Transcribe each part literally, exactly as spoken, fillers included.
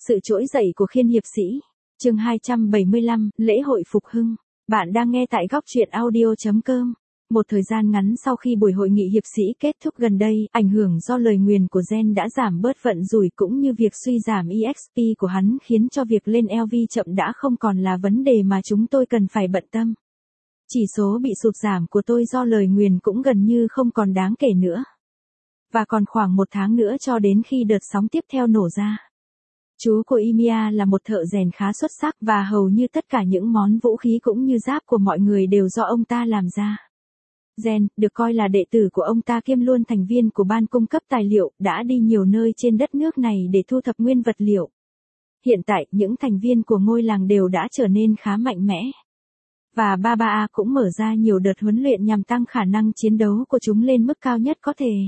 Sự trỗi dậy của Khiên hiệp sĩ. Chương hai trăm bảy mươi lăm, lễ hội phục hưng. Bạn đang nghe tại góc truyện audio chấm com. Một thời gian ngắn sau khi buổi hội nghị hiệp sĩ kết thúc gần đây, ảnh hưởng do lời nguyền của Gen đã giảm bớt vận rủi cũng như việc suy giảm e ích pê của hắn khiến cho việc lên lờ vê chậm đã không còn là vấn đề mà chúng tôi cần phải bận tâm. Chỉ số bị sụt giảm của tôi do lời nguyền cũng gần như không còn đáng kể nữa. Và còn khoảng một tháng nữa cho đến khi đợt sóng tiếp theo nổ ra. Chú của Ymir là một thợ rèn khá xuất sắc và hầu như tất cả những món vũ khí cũng như giáp của mọi người đều do ông ta làm ra. Gen, được coi là đệ tử của ông ta kiêm luôn thành viên của ban cung cấp tài liệu, đã đi nhiều nơi trên đất nước này để thu thập nguyên vật liệu. Hiện tại, những thành viên của ngôi làng đều đã trở nên khá mạnh mẽ. Và Baba cũng mở ra nhiều đợt huấn luyện nhằm tăng khả năng chiến đấu của chúng lên mức cao nhất có thể.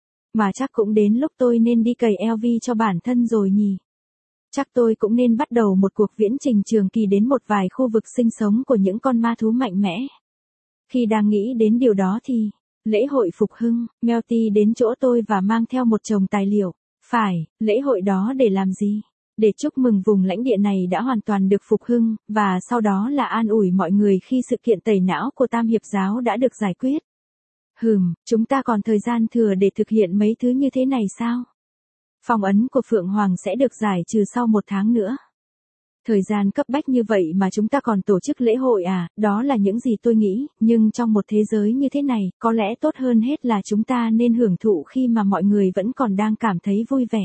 Mà chắc cũng đến lúc tôi nên đi cày lờ vê cho bản thân rồi nhỉ. Chắc tôi cũng nên bắt đầu một cuộc viễn trình trường kỳ đến một vài khu vực sinh sống của những con ma thú mạnh mẽ. Khi đang nghĩ đến điều đó thì, lễ hội phục hưng, Melty đến chỗ tôi và mang theo một chồng tài liệu. Phải, lễ hội đó để làm gì? Để chúc mừng vùng lãnh địa này đã hoàn toàn được phục hưng, và sau đó là an ủi mọi người khi sự kiện tẩy não của Tam Hiệp Giáo đã được giải quyết. Hừm, chúng ta còn thời gian thừa để thực hiện mấy thứ như thế này sao? Phong ấn của Phượng Hoàng sẽ được giải trừ sau một tháng nữa. Thời gian cấp bách như vậy mà chúng ta còn tổ chức lễ hội à, đó là những gì tôi nghĩ, nhưng trong một thế giới như thế này, có lẽ tốt hơn hết là chúng ta nên hưởng thụ khi mà mọi người vẫn còn đang cảm thấy vui vẻ.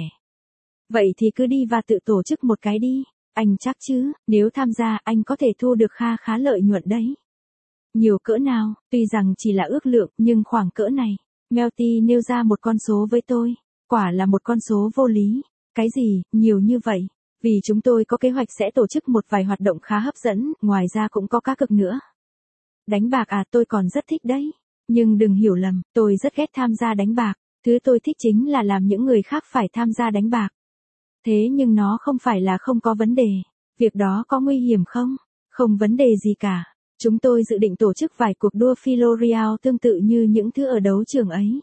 Vậy thì cứ đi và tự tổ chức một cái đi, anh chắc chứ, nếu tham gia anh có thể thu được kha khá lợi nhuận đấy. Nhiều cỡ nào, tuy rằng chỉ là ước lượng, nhưng khoảng cỡ này, Melty nêu ra một con số với tôi. Quả là một con số vô lý. Cái gì, nhiều như vậy? Vì chúng tôi có kế hoạch sẽ tổ chức một vài hoạt động khá hấp dẫn, ngoài ra cũng có cá cược nữa. Đánh bạc à, tôi còn rất thích đấy. Nhưng đừng hiểu lầm, tôi rất ghét tham gia đánh bạc. Thứ tôi thích chính là làm những người khác phải tham gia đánh bạc. Thế nhưng nó không phải là không có vấn đề. Việc đó có nguy hiểm không? Không vấn đề gì cả. Chúng tôi dự định tổ chức vài cuộc đua Philorial tương tự như những thứ ở đấu trường ấy.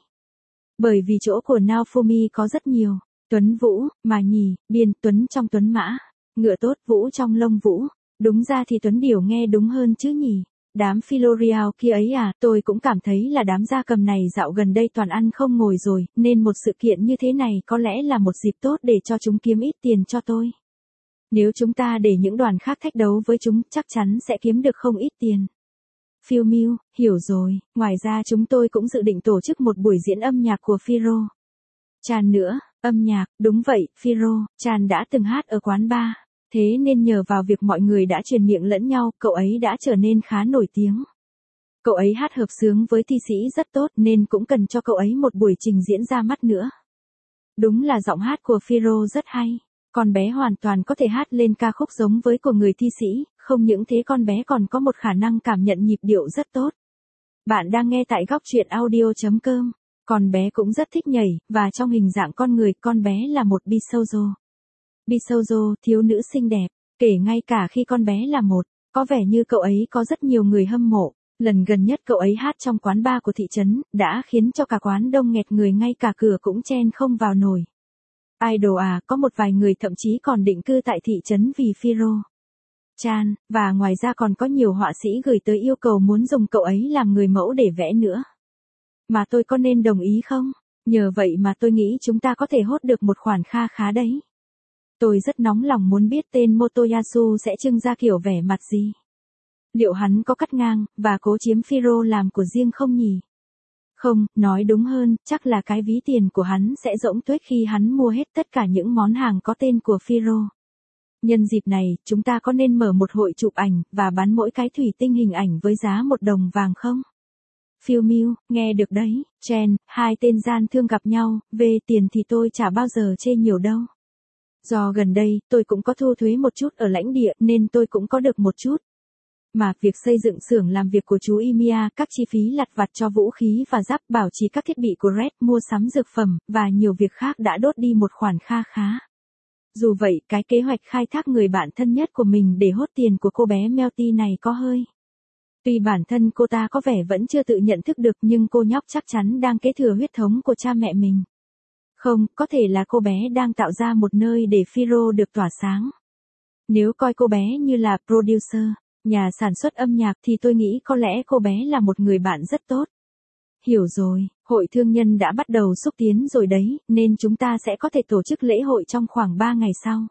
Bởi vì chỗ của Naofumi có rất nhiều. Tuấn Vũ, mà nhì, biên, Tuấn trong Tuấn Mã. Ngựa tốt, Vũ trong lông Vũ. Đúng ra thì Tuấn Điểu nghe đúng hơn chứ nhỉ. Đám Philorial kia ấy à, tôi cũng cảm thấy là đám gia cầm này dạo gần đây toàn ăn không ngồi rồi, nên một sự kiện như thế này có lẽ là một dịp tốt để cho chúng kiếm ít tiền cho tôi. Nếu chúng ta để những đoàn khác thách đấu với chúng, chắc chắn sẽ kiếm được không ít tiền. Phiêu Miu, hiểu rồi, ngoài ra chúng tôi cũng dự định tổ chức một buổi diễn âm nhạc của Phiro. Chan nữa, âm nhạc, đúng vậy, Phiro, Chan đã từng hát ở quán bar, thế nên nhờ vào việc mọi người đã truyền miệng lẫn nhau, cậu ấy đã trở nên khá nổi tiếng. Cậu ấy hát hợp xướng với thi sĩ rất tốt nên cũng cần cho cậu ấy một buổi trình diễn ra mắt nữa. Đúng là giọng hát của Phiro rất hay. Con bé hoàn toàn có thể hát lên ca khúc giống với của người thi sĩ, không những thế con bé còn có một khả năng cảm nhận nhịp điệu rất tốt. Bạn đang nghe tại góc truyện audio chấm com. Con bé cũng rất thích nhảy, và trong hình dạng con người, con bé là một Bisoujo. Bisoujo, thiếu nữ xinh đẹp, kể ngay cả khi con bé là một, có vẻ như cậu ấy có rất nhiều người hâm mộ. Lần gần nhất cậu ấy hát trong quán bar của thị trấn, đã khiến cho cả quán đông nghẹt người, ngay cả cửa cũng chen không vào nổi. Idol à, có một vài người thậm chí còn định cư tại thị trấn vì Phiro. Chan, và ngoài ra còn có nhiều họa sĩ gửi tới yêu cầu muốn dùng cậu ấy làm người mẫu để vẽ nữa. Mà tôi có nên đồng ý không? Nhờ vậy mà tôi nghĩ chúng ta có thể hốt được một khoản kha khá đấy. Tôi rất nóng lòng muốn biết tên Motoyasu sẽ trưng ra kiểu vẻ mặt gì. Liệu hắn có cắt ngang, và cố chiếm Phiro làm của riêng không nhỉ? Không, nói đúng hơn, chắc là cái ví tiền của hắn sẽ rỗng tuếch khi hắn mua hết tất cả những món hàng có tên của Phiro. Nhân dịp này, chúng ta có nên mở một hội chụp ảnh, và bán mỗi cái thủy tinh hình ảnh với giá một đồng vàng không? Phiêu Miu, nghe được đấy, Chen, hai tên gian thương gặp nhau, về tiền thì tôi chả bao giờ chê nhiều đâu. Do gần đây, tôi cũng có thu thuế một chút ở lãnh địa, nên tôi cũng có được một chút. Mà việc xây dựng xưởng làm việc của chú Ymir, các chi phí lặt vặt cho vũ khí và giáp, bảo trì các thiết bị của Red, mua sắm dược phẩm, và nhiều việc khác đã đốt đi một khoản kha khá. Dù vậy, cái kế hoạch khai thác người bạn thân nhất của mình để hốt tiền của cô bé Melty này có hơi. Tuy bản thân cô ta có vẻ vẫn chưa tự nhận thức được, nhưng cô nhóc chắc chắn đang kế thừa huyết thống của cha mẹ mình. Không, có thể là cô bé đang tạo ra một nơi để Firo được tỏa sáng. Nếu coi cô bé như là producer, nhà sản xuất âm nhạc thì tôi nghĩ có lẽ cô bé là một người bạn rất tốt. Hiểu rồi, hội thương nhân đã bắt đầu xúc tiến rồi đấy, nên chúng ta sẽ có thể tổ chức lễ hội trong khoảng ba ngày sau.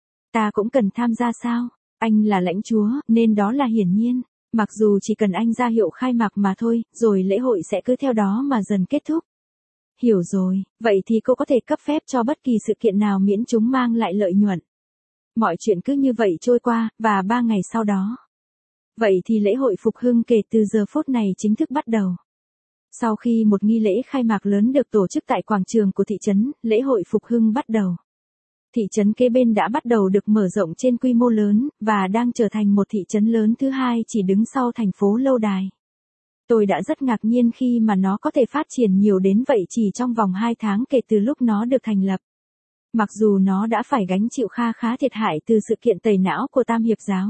Ta cũng cần tham gia sao? Anh là lãnh chúa, nên đó là hiển nhiên. Mặc dù chỉ cần anh ra hiệu khai mạc mà thôi, rồi lễ hội sẽ cứ theo đó mà dần kết thúc. Hiểu rồi, vậy thì cô có thể cấp phép cho bất kỳ sự kiện nào miễn chúng mang lại lợi nhuận. Mọi chuyện cứ như vậy trôi qua, và ba ngày sau đó. Vậy thì lễ hội phục hưng kể từ giờ phút này chính thức bắt đầu. Sau khi một nghi lễ khai mạc lớn được tổ chức tại quảng trường của thị trấn, lễ hội phục hưng bắt đầu. Thị trấn kế bên đã bắt đầu được mở rộng trên quy mô lớn, và đang trở thành một thị trấn lớn thứ hai chỉ đứng sau thành phố Lâu Đài. Tôi đã rất ngạc nhiên khi mà nó có thể phát triển nhiều đến vậy chỉ trong vòng hai tháng kể từ lúc nó được thành lập. Mặc dù nó đã phải gánh chịu kha khá thiệt hại từ sự kiện tẩy não của Tam Hiệp giáo.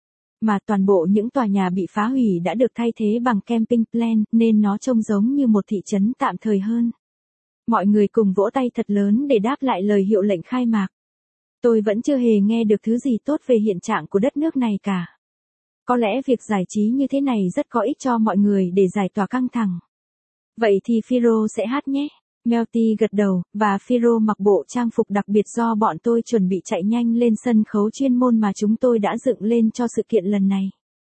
Mà toàn bộ những tòa nhà bị phá hủy đã được thay thế bằng camping plan, nên nó trông giống như một thị trấn tạm thời hơn. Mọi người cùng vỗ tay thật lớn để đáp lại lời hiệu lệnh khai mạc. Tôi vẫn chưa hề nghe được thứ gì tốt về hiện trạng của đất nước này cả. Có lẽ việc giải trí như thế này rất có ích cho mọi người để giải tỏa căng thẳng. Vậy thì Firo sẽ hát nhé. Melty gật đầu, và Firo mặc bộ trang phục đặc biệt do bọn tôi chuẩn bị chạy nhanh lên sân khấu chuyên môn mà chúng tôi đã dựng lên cho sự kiện lần này.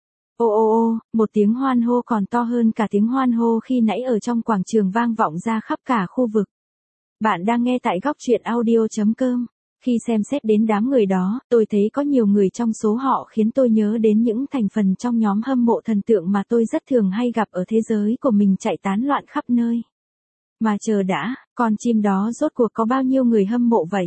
Ô ô ô, một tiếng hoan hô còn to hơn cả tiếng hoan hô khi nãy ở trong quảng trường vang vọng ra khắp cả khu vực. Bạn đang nghe tại góc truyện audio chấm com. Khi xem xét đến đám người đó, tôi thấy có nhiều người trong số họ khiến tôi nhớ đến những thành phần trong nhóm hâm mộ thần tượng mà tôi rất thường hay gặp ở thế giới của mình chạy tán loạn khắp nơi. Mà chờ đã, con chim đó rốt cuộc có bao nhiêu người hâm mộ vậy?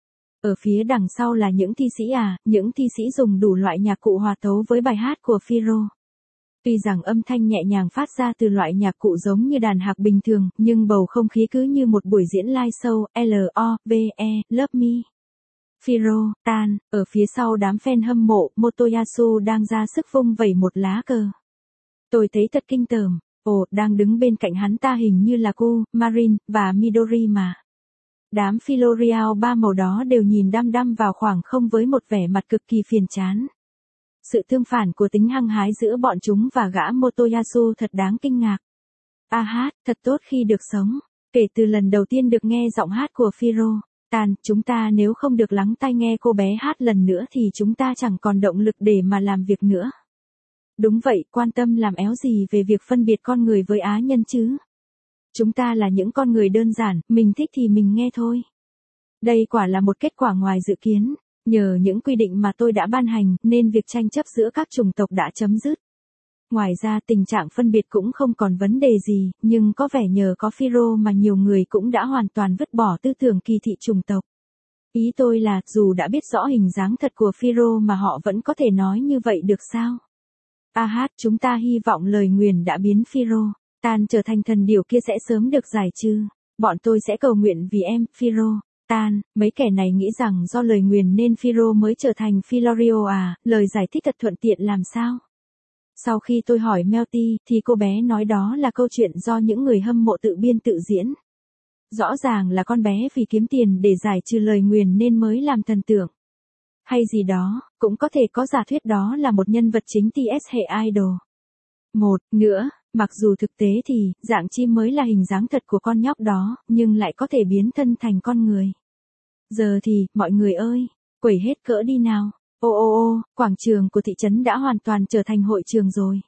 Ở phía đằng sau là những thi sĩ à, những thi sĩ dùng đủ loại nhạc cụ hòa tấu với bài hát của Firo. Tuy rằng âm thanh nhẹ nhàng phát ra từ loại nhạc cụ giống như đàn hạc bình thường, nhưng bầu không khí cứ như một buổi diễn live show, L O V E, Love Me. Firo, Tan, ở phía sau đám fan hâm mộ, Motoyasu đang ra sức vung vẩy một lá cờ. Tôi thấy thật kinh tởm. Ồ, đang đứng bên cạnh hắn ta hình như là Ku, Marin, và Midori mà. Đám Filorial ba màu đó đều nhìn đăm đăm vào khoảng không với một vẻ mặt cực kỳ phiền chán. Sự tương phản của tính hăng hái giữa bọn chúng và gã Motoyasu thật đáng kinh ngạc. A hát, thật tốt khi được sống. Kể từ lần đầu tiên được nghe giọng hát của Firo, Tan, chúng ta nếu không được lắng tai nghe cô bé hát lần nữa thì chúng ta chẳng còn động lực để mà làm việc nữa. Đúng vậy, quan tâm làm éo gì về việc phân biệt con người với á nhân chứ? Chúng ta là những con người đơn giản, mình thích thì mình nghe thôi. Đây quả là một kết quả ngoài dự kiến. Nhờ những quy định mà tôi đã ban hành, nên việc tranh chấp giữa các chủng tộc đã chấm dứt. Ngoài ra tình trạng phân biệt cũng không còn vấn đề gì, nhưng có vẻ nhờ có Firo mà nhiều người cũng đã hoàn toàn vứt bỏ tư tưởng kỳ thị chủng tộc. Ý tôi là, dù đã biết rõ hình dáng thật của Firo mà họ vẫn có thể nói như vậy được sao? A hát, chúng ta hy vọng lời nguyền đã biến Firo, Tan trở thành thần điểu kia sẽ sớm được giải trừ. Bọn tôi sẽ cầu nguyện vì em, Firo, Tan. Mấy kẻ này nghĩ rằng do lời nguyền nên Firo mới trở thành Filorio à, lời giải thích thật thuận tiện làm sao? Sau khi tôi hỏi Melty, thì cô bé nói đó là câu chuyện do những người hâm mộ tự biên tự diễn. Rõ ràng là con bé vì kiếm tiền để giải trừ lời nguyền nên mới làm thần tượng. Hay gì đó, cũng có thể có giả thuyết đó là một nhân vật chính tê ét hệ idol. Một nữa, mặc dù thực tế thì, dạng chim mới là hình dáng thật của con nhóc đó, nhưng lại có thể biến thân thành con người. Giờ thì, mọi người ơi, quẩy hết cỡ đi nào. Ô ô ô, quảng trường của thị trấn đã hoàn toàn trở thành hội trường rồi.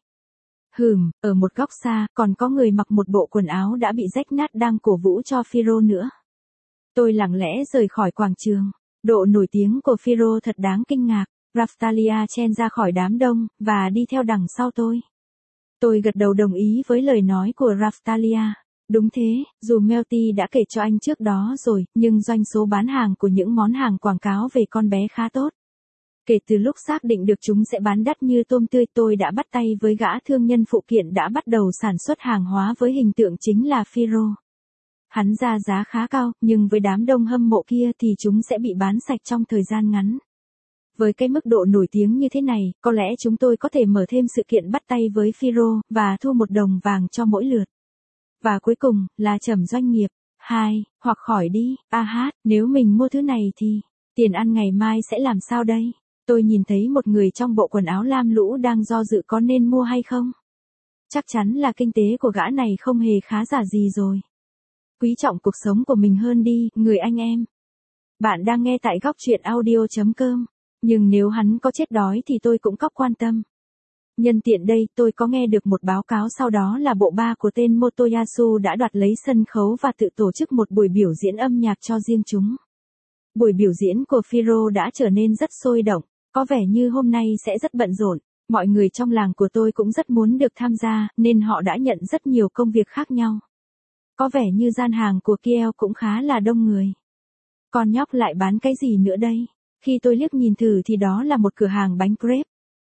Hừm, ở một góc xa, còn có người mặc một bộ quần áo đã bị rách nát đang cổ vũ cho Firo nữa. Tôi lặng lẽ rời khỏi quảng trường. Độ nổi tiếng của Firo thật đáng kinh ngạc. Raftalia chen ra khỏi đám đông, và đi theo đằng sau tôi. Tôi gật đầu đồng ý với lời nói của Raftalia. Đúng thế, dù Melty đã kể cho anh trước đó rồi, nhưng doanh số bán hàng của những món hàng quảng cáo về con bé khá tốt. Kể từ lúc xác định được chúng sẽ bán đắt như tôm tươi, tôi đã bắt tay với gã thương nhân phụ kiện đã bắt đầu sản xuất hàng hóa với hình tượng chính là Firo. Hắn ra giá khá cao, nhưng với đám đông hâm mộ kia thì chúng sẽ bị bán sạch trong thời gian ngắn. Với cái mức độ nổi tiếng như thế này, có lẽ chúng tôi có thể mở thêm sự kiện bắt tay với Firo, và thu một đồng vàng cho mỗi lượt. Và cuối cùng, là trầm doanh nghiệp. hai, hoặc khỏi đi, a hát, nếu mình mua thứ này thì, tiền ăn ngày mai sẽ làm sao đây? Tôi nhìn thấy một người trong bộ quần áo lam lũ đang do dự có nên mua hay không. Chắc chắn là kinh tế của gã này không hề khá giả gì rồi. Quý trọng cuộc sống của mình hơn đi, người anh em. Bạn đang nghe tại góc truyện audio.com. Nhưng nếu hắn có chết đói thì tôi cũng cóc quan tâm. Nhân tiện đây, tôi có nghe được một báo cáo sau đó là bộ ba của tên Motoyasu đã đoạt lấy sân khấu và tự tổ chức một buổi biểu diễn âm nhạc cho riêng chúng. Buổi biểu diễn của Firo đã trở nên rất sôi động, có vẻ như hôm nay sẽ rất bận rộn. Mọi người trong làng của tôi cũng rất muốn được tham gia, nên họ đã nhận rất nhiều công việc khác nhau. Có vẻ như gian hàng của Kiel cũng khá là đông người. Con nhóc lại bán cái gì nữa đây? Khi tôi liếc nhìn thử thì đó là một cửa hàng bánh crepe.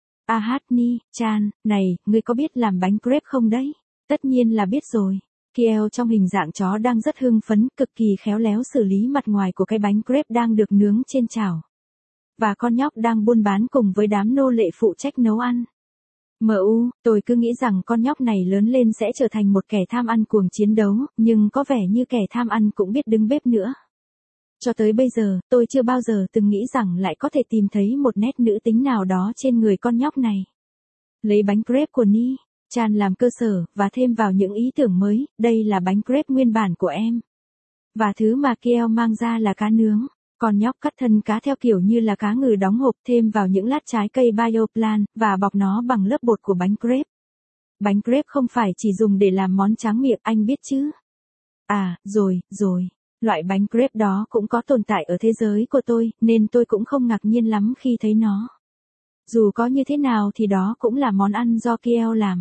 A hát ni, Chan, này, ngươi có biết làm bánh crepe không đấy? Tất nhiên là biết rồi. Kiel trong hình dạng chó đang rất hưng phấn, cực kỳ khéo léo xử lý mặt ngoài của cái bánh crepe đang được nướng trên chảo. Và con nhóc đang buôn bán cùng với đám nô lệ phụ trách nấu ăn. em u, tôi cứ nghĩ rằng con nhóc này lớn lên sẽ trở thành một kẻ tham ăn cuồng chiến đấu, nhưng có vẻ như kẻ tham ăn cũng biết đứng bếp nữa. Cho tới bây giờ, tôi chưa bao giờ từng nghĩ rằng lại có thể tìm thấy một nét nữ tính nào đó trên người con nhóc này. Lấy bánh crepe của Ni, Chan làm cơ sở, và thêm vào những ý tưởng mới, đây là bánh crepe nguyên bản của em. Và thứ mà Kiel mang ra là cá nướng. Con nhóc cắt thân cá theo kiểu như là cá ngừ đóng hộp, thêm vào những lát trái cây bioplan, và bọc nó bằng lớp bột của bánh crepe. Bánh crepe không phải chỉ dùng để làm món tráng miệng, anh biết chứ? À, rồi, rồi. Loại bánh crepe đó cũng có tồn tại ở thế giới của tôi, nên tôi cũng không ngạc nhiên lắm khi thấy nó. Dù có như thế nào thì đó cũng là món ăn do Kiel làm.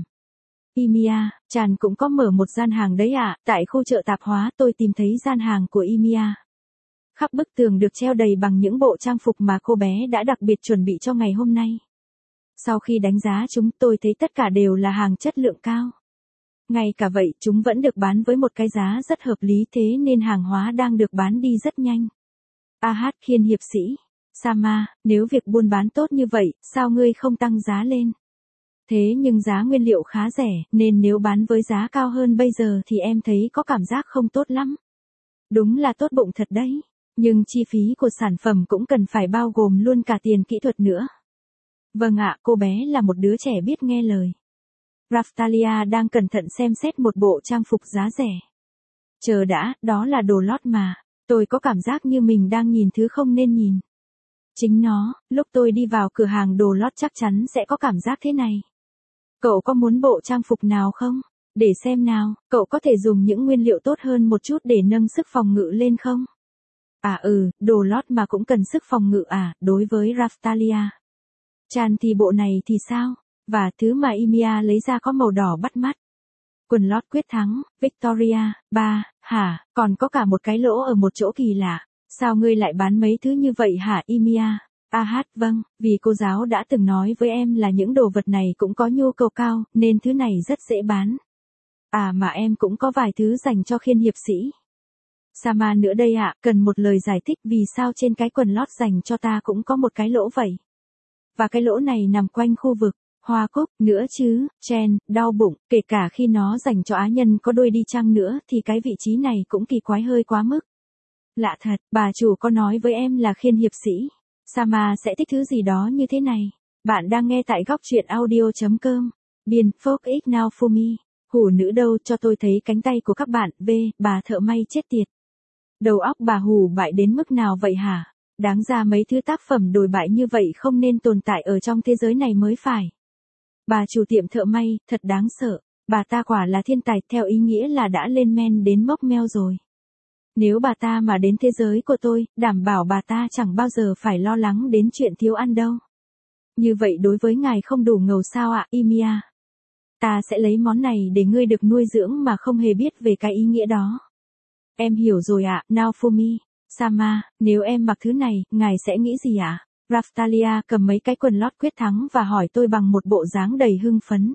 Imiya, Chan cũng có mở một gian hàng đấy à, tại khu chợ tạp hóa tôi tìm thấy gian hàng của Imiya. Khắp bức tường được treo đầy bằng những bộ trang phục mà cô bé đã đặc biệt chuẩn bị cho ngày hôm nay. Sau khi đánh giá chúng tôi thấy tất cả đều là hàng chất lượng cao. Ngay cả vậy chúng vẫn được bán với một cái giá rất hợp lý, thế nên hàng hóa đang được bán đi rất nhanh. A hát Khiên hiệp sĩ. Sama, nếu việc buôn bán tốt như vậy, sao ngươi không tăng giá lên? Thế nhưng giá nguyên liệu khá rẻ, nên nếu bán với giá cao hơn bây giờ thì em thấy có cảm giác không tốt lắm. Đúng là tốt bụng thật đấy. Nhưng chi phí của sản phẩm cũng cần phải bao gồm luôn cả tiền kỹ thuật nữa. Vâng ạ, cô bé là một đứa trẻ biết nghe lời. Raftalia đang cẩn thận xem xét một bộ trang phục giá rẻ. Chờ đã, đó là đồ lót mà. Tôi có cảm giác như mình đang nhìn thứ không nên nhìn. Chính nó, lúc tôi đi vào cửa hàng đồ lót chắc chắn sẽ có cảm giác thế này. Cậu có muốn bộ trang phục nào không? Để xem nào, cậu có thể dùng những nguyên liệu tốt hơn một chút để nâng sức phòng ngự lên không? À ừ, đồ lót mà cũng cần sức phòng ngự à, đối với Raftalia. Chan thì bộ này thì sao? Và thứ mà Imiya lấy ra có màu đỏ bắt mắt. Quần lót quyết thắng, Victoria, ba, hả, còn có cả một cái lỗ ở một chỗ kỳ lạ. Sao ngươi lại bán mấy thứ như vậy hả Imiya? A hát, vâng, vì cô giáo đã từng nói với em là những đồ vật này cũng có nhu cầu cao, nên thứ này rất dễ bán. À mà em cũng có vài thứ dành cho Khiên hiệp sĩ. Sama nữa đây ạ, cần một lời giải thích vì sao trên cái quần lót dành cho ta cũng có một cái lỗ vậy. Và cái lỗ này nằm quanh khu vực hoa cúc nữa chứ, Chen, đau bụng, kể cả khi nó dành cho á nhân có đôi đi chăng nữa thì cái vị trí này cũng kỳ quái hơi quá mức. Lạ thật, bà chủ có nói với em là Khiên hiệp sĩ. Sama sẽ thích thứ gì đó như thế này. Bạn đang nghe tại góc truyện audio.com. Biên, folk it now for me. Hủ nữ đâu cho tôi thấy cánh tay của các bạn, v, bà thợ may chết tiệt. Đầu óc bà hủ bại đến mức nào vậy hả? Đáng ra mấy thứ tác phẩm đồi bại như vậy không nên tồn tại ở trong thế giới này mới phải. Bà chủ tiệm thợ may, thật đáng sợ. Bà ta quả là thiên tài, theo ý nghĩa là đã lên men đến mốc meo rồi. Nếu bà ta mà đến thế giới của tôi, đảm bảo bà ta chẳng bao giờ phải lo lắng đến chuyện thiếu ăn đâu. Như vậy đối với ngài không đủ ngầu sao ạ, Imiya? Ta sẽ lấy món này để ngươi được nuôi dưỡng mà không hề biết về cái ý nghĩa đó. Em hiểu rồi ạ, now for me. Sama, nếu em mặc thứ này, ngài sẽ nghĩ gì ạ? Raftalia cầm mấy cái quần lót quyết thắng và hỏi tôi bằng một bộ dáng đầy hưng phấn.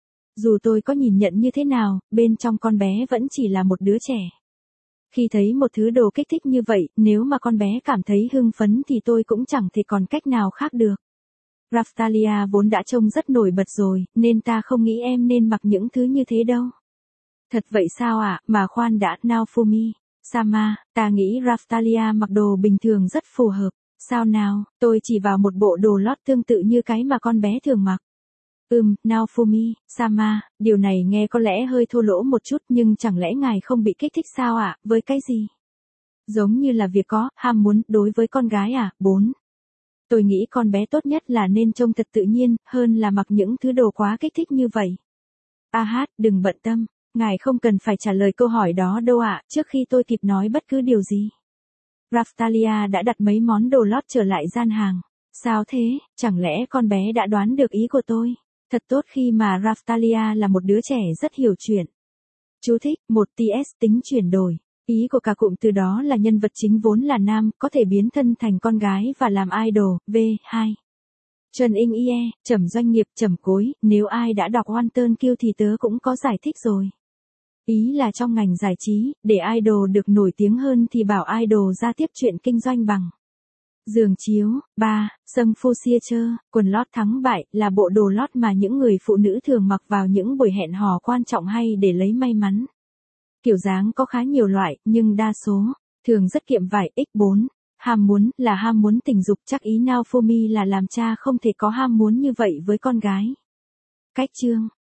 Dù tôi có nhìn nhận như thế nào, bên trong con bé vẫn chỉ là một đứa trẻ. Khi thấy một thứ đồ kích thích như vậy, nếu mà con bé cảm thấy hưng phấn thì tôi cũng chẳng thể còn cách nào khác được. Raftalia vốn đã trông rất nổi bật rồi, nên ta không nghĩ em nên mặc những thứ như thế đâu. Thật vậy sao ạ, à? Mà khoan đã, now for me. Sama, ta nghĩ Raphtalia mặc đồ bình thường rất phù hợp. Sao nào, tôi chỉ vào một bộ đồ lót tương tự như cái mà con bé thường mặc. Ừm, Naofumi, Sama, điều này nghe có lẽ hơi thô lỗ một chút nhưng chẳng lẽ ngài không bị kích thích sao ạ, à? Với cái gì? Giống như là việc có, ham muốn, đối với con gái à, bốn. Tôi nghĩ con bé tốt nhất là nên trông thật tự nhiên, hơn là mặc những thứ đồ quá kích thích như vậy. A hát, đừng bận tâm, ngài không cần phải trả lời câu hỏi đó đâu ạ, à, trước khi tôi kịp nói bất cứ điều gì. Raphtalia đã đặt mấy món đồ lót trở lại gian hàng. Sao thế, chẳng lẽ con bé đã đoán được ý của tôi? Thật tốt khi mà Raphtalia là một đứa trẻ rất hiểu chuyện. Chú thích, một ts tính chuyển đổi. Ý của cả cụm từ đó là nhân vật chính vốn là nam, có thể biến thân thành con gái và làm idol. V hai. Trần Inh Ie, trầm doanh nghiệp, trầm cối, nếu ai đã đọc Wanton Kill thì tớ cũng có giải thích rồi. Ý là trong ngành giải trí, để idol được nổi tiếng hơn thì bảo idol ra tiếp chuyện kinh doanh bằng giường chiếu. Ba. Sâm Fusiature, quần lót thắng bại, là bộ đồ lót mà những người phụ nữ thường mặc vào những buổi hẹn hò quan trọng hay để lấy may mắn. Kiểu dáng có khá nhiều loại, nhưng đa số, thường rất kiệm vải. X bốn. Ham muốn, là ham muốn tình dục, chắc ý Naofumi là làm cha không thể có ham muốn như vậy với con gái. Cách chương.